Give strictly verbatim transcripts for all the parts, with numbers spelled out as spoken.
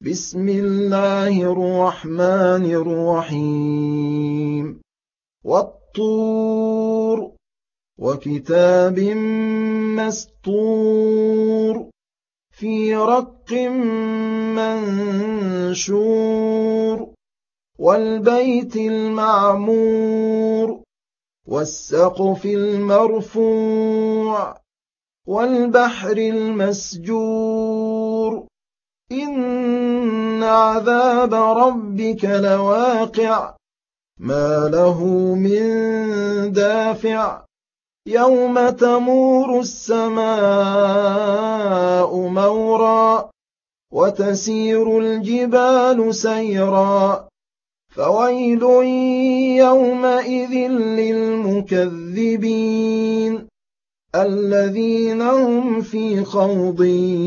بسم الله الرحمن الرحيم والطور وكتاب مسطور في رق منشور والبيت المعمور والسقف المرفوع والبحر المسجور إن عذاب ربك لواقع ما له من دافع يوم تمور السماء مورا وتسير الجبال سيرا فويل يومئذ للمكذبين الذين هم في خوض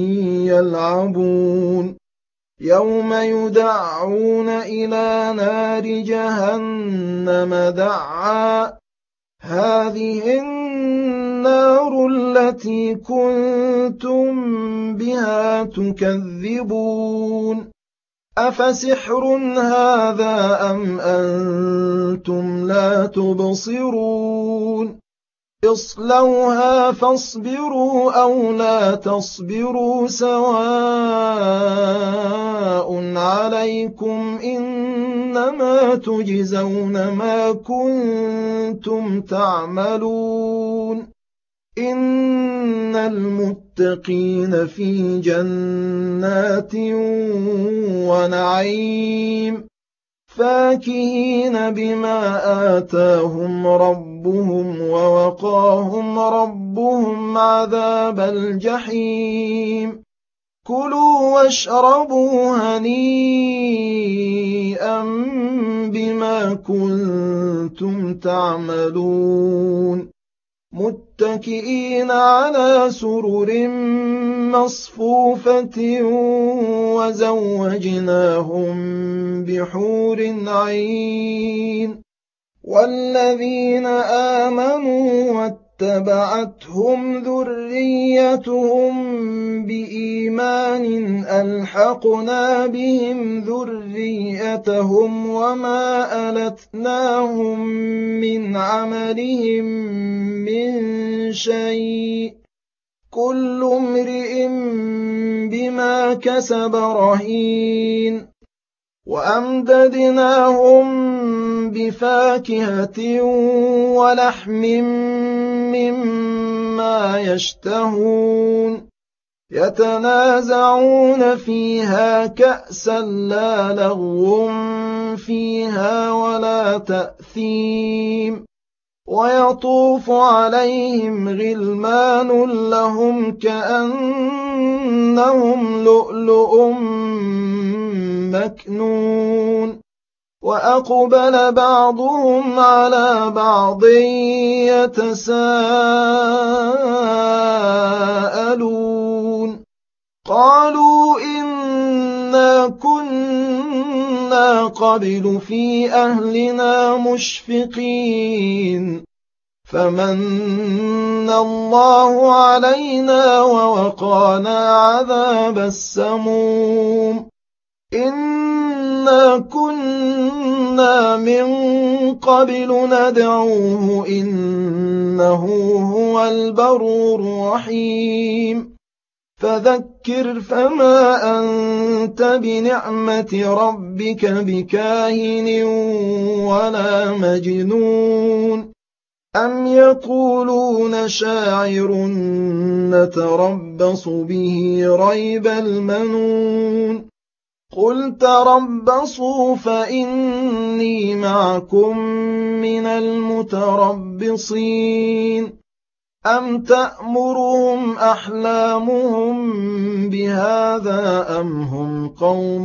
يلعبون يوم يدعون إلى نار جهنم دعا هذه النار التي كنتم بها تكذبون أفسحر هذا أم أنتم لا تبصرون اصلوها فاصبروا أو لا تصبروا سواء عليكم إنما تجزون ما كنتم تعملون إن المتقين في جنات ونعيم فاكهين بما آتاهم ربهم ووقاهم ربهم عذاب الجحيم كلوا واشربوا هنيئا بما كنتم تعملون متكئين على سرر مصفوفة وزوجناهم بحور عين والذين آمنوا واتبعتهم ذريتهم بإيمان ألحقنا بهم ذريتهم وما ألتناهم من عملهم من شيء كل امرئ بما كسب رهين وأمددناهم بفاكهة ولحم مما يشتهون يتنازعون فيها كأسا لا لغو فيها ولا تأثيم ويطوف عليهم غلمان لهم كأنهم لؤلؤ مكنون وأقبل بعضهم على بعض يتساءلون قالوا إنا كنا قبل في أهلنا مشفقين فمن الله علينا ووقانا عذاب السموم إنا كنا من قبل ندعوه إنه هو البر الرحيم فذكر فما أنت بنعمة ربك بكاهن ولا مجنون أم يقولون شاعر نتربص به ريب المنون قل تربصوا فإني معكم من المتربصين أم تأمرهم أحلامهم بهذا أم هم قوم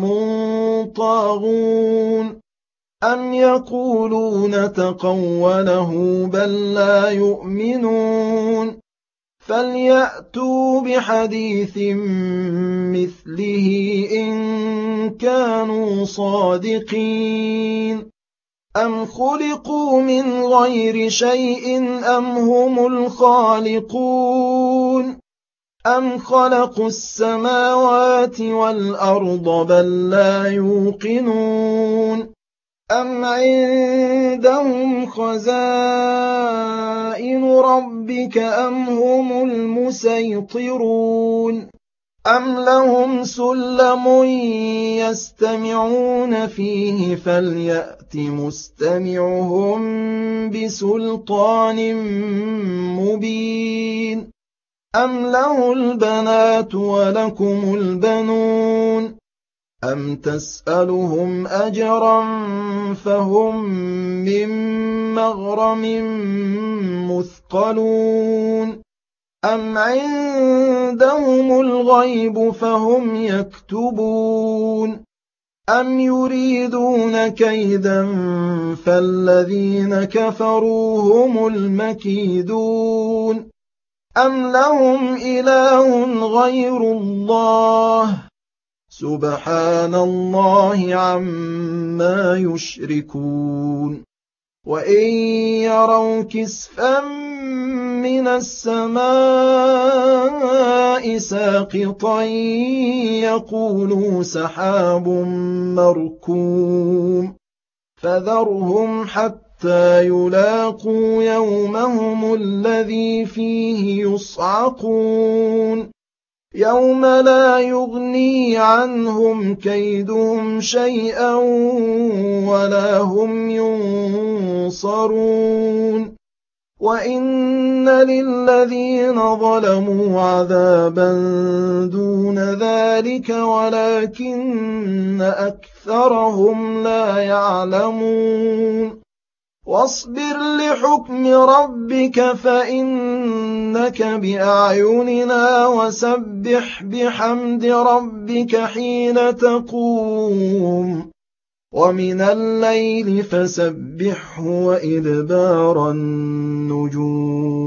طاغون أم يقولون تقوله بل لا يؤمنون فليأتوا بحديث مثله إن كانوا صادقين أم خلقوا من غير شيء أم هم الخالقون أَمْ خَلَقُوا السَّمَاوَاتِ وَالْأَرْضَ بَل لَّا يُوقِنُونَ أَمْ عِندَهُمْ خَزَائِنُ رَبِّكَ أَمْ هُمُ الْمُصَيْطِرُونَ أَمْ لَهُمْ سُلَّمٌ يَسْتَمِعُونَ فِيهِ فَلْيَأْتِ مُسْتَمِعُهُم بِسُلْطَانٍ مُّبِينٍ أَمْ لَهُ الْبَنَاتُ وَلَكُمُ الْبَنُونَ أَمْ تَسْأَلُهُمْ أَجْرًا فَهُم مِّن مَّغْرَمٍ مُّثْقَلُونَ أَمْ عِندَهُمُ الْغَيْبُ فَهُمْ يَكْتُبُونَ أَمْ يُرِيدُونَ كَيْدًا فَالَّذِينَ كَفَرُوا هُمُ الْمَكِيدُونَ أَمْ لَهُمْ إِلَٰهٌ غَيْرُ اللَّهِ سُبْحَانَ اللَّهِ عَمَّا يُشْرِكُونَ وَإِن يَرَوْا كِسْفًا مِّنَ السَّمَاءِ سَاقِطًا يَقُولُوا سَحَابٌ مَّرْكُومٌ فَذَرْهُمْ حَتَّىٰ يُلَاقُوا يَوْمَهُمُ الَّذِي فِيهِ يُصْعَقُونَ يَوْمَ لَا يُغْنِي عَنْهُمْ كَيْدُهُمْ شَيْئًا وَلَا هُمْ يُنصَرُونَ وَإِنَّ لِلَّذِينَ ظَلَمُوا عَذَابًا دُونَ ذَٰلِكَ وَلَٰكِنَّ أَكْثَرَهُمْ لَا يَعْلَمُونَ وَاصْبِرْ لِحُكْمِ رَبِّكَ فَإِنَّكَ بِأَعْيُنِنَا وَسَبِّحْ بِحَمْدِ رَبِّكَ حِينَ تَقُومُ وَمِنَ اللَّيْلِ فَسَبِّحْهُ وَإِدْبَارَ النُّجُومِ